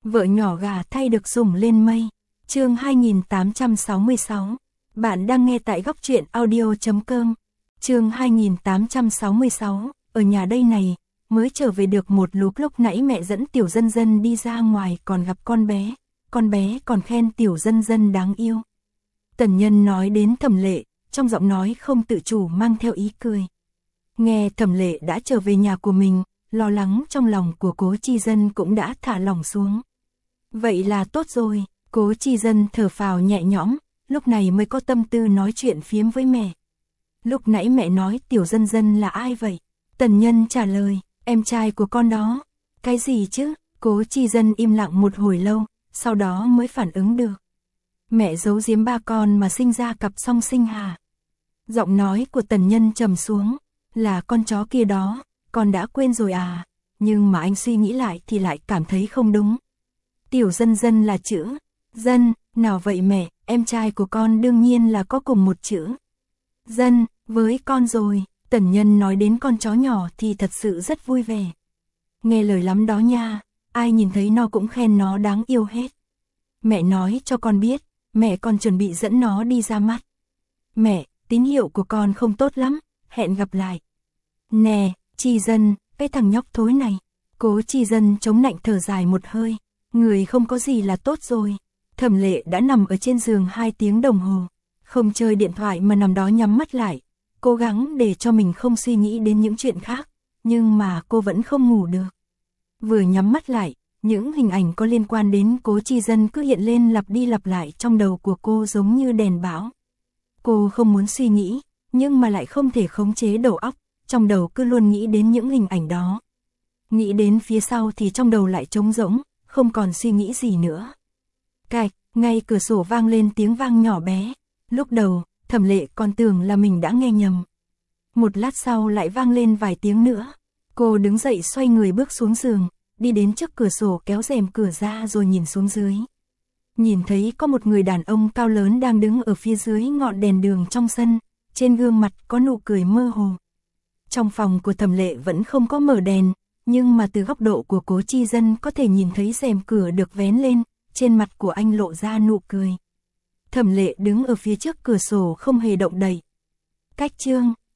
Vợ nhỏ gà thay được sủng lên mây. Chương 2866. Bạn đang nghe tại góc truyện audio.com. Chương 2866. Ở nhà đây này, mới trở về được một lúc nãy mẹ dẫn Tiểu Dân Dân đi ra ngoài còn gặp con bé còn khen Tiểu Dân Dân đáng yêu. Tần Nhân nói đến Thẩm Lệ, trong giọng nói không tự chủ mang theo ý cười. Nghe Thẩm Lệ đã trở về nhà của mình, lo lắng trong lòng của Cố Chi Dân cũng đã thả lỏng xuống. Vậy là tốt rồi, Cố Chi Dân thở phào nhẹ nhõm, lúc này mới có tâm tư nói chuyện phiếm với mẹ. Lúc nãy mẹ nói Tiểu Dân Dân là ai vậy? Tần Nhân trả lời, em trai của con đó. Cái gì chứ? Cố Chi Dân im lặng một hồi lâu, sau đó mới phản ứng được. Mẹ giấu giếm ba con mà sinh ra cặp song sinh hả? Giọng nói của Tần Nhân trầm xuống, là con chó kia đó, con đã quên rồi à? Nhưng mà anh suy nghĩ lại thì lại cảm thấy không đúng. Tiểu Dân Dân là chữ Dân, nào vậy mẹ, em trai của con đương nhiên là có cùng một chữ Dân với con rồi. Tần Nhân nói đến con chó nhỏ thì thật sự rất vui vẻ. Nghe lời lắm đó nha, ai nhìn thấy nó cũng khen nó đáng yêu hết. Mẹ nói cho con biết, mẹ còn chuẩn bị dẫn nó đi ra mắt. Mẹ, tín hiệu của con không tốt lắm, hẹn gặp lại. Nè, Chi Dân, cái thằng nhóc thối này. Cố Chi Dân chống nạnh thở dài một hơi, người không có gì là tốt rồi. Thẩm Lệ đã nằm ở trên giường 2 tiếng đồng hồ, không chơi điện thoại mà nằm đó nhắm mắt lại, cố gắng để cho mình không suy nghĩ đến những chuyện khác, nhưng mà cô vẫn không ngủ được. Vừa nhắm mắt lại, những hình ảnh có liên quan đến Cố Chi Dân cứ hiện lên lặp đi lặp lại trong đầu của cô giống như đèn bão. Cô không muốn suy nghĩ, nhưng mà lại không thể khống chế đầu óc, trong đầu cứ luôn nghĩ đến những hình ảnh đó. Nghĩ đến phía sau thì trong đầu lại trống rỗng, không còn suy nghĩ gì nữa. Cạch, ngay cửa sổ vang lên tiếng vang nhỏ bé. Lúc đầu, Thẩm Lệ còn tưởng là mình đã nghe nhầm. Một lát sau lại vang lên vài tiếng nữa. Cô đứng dậy xoay người bước xuống giường, đi đến trước cửa sổ kéo rèm cửa ra rồi nhìn xuống dưới. Nhìn thấy có một người đàn ông cao lớn đang đứng ở phía dưới ngọn đèn đường trong sân, trên gương mặt có nụ cười mơ hồ. Trong phòng của Thẩm Lệ vẫn không có mở đèn, nhưng mà từ góc độ của Cố Chi Dân có thể nhìn thấy rèm cửa được vén lên, trên mặt của anh lộ ra nụ cười. Thẩm Lệ đứng ở phía trước cửa sổ không hề động đậy. Cách chương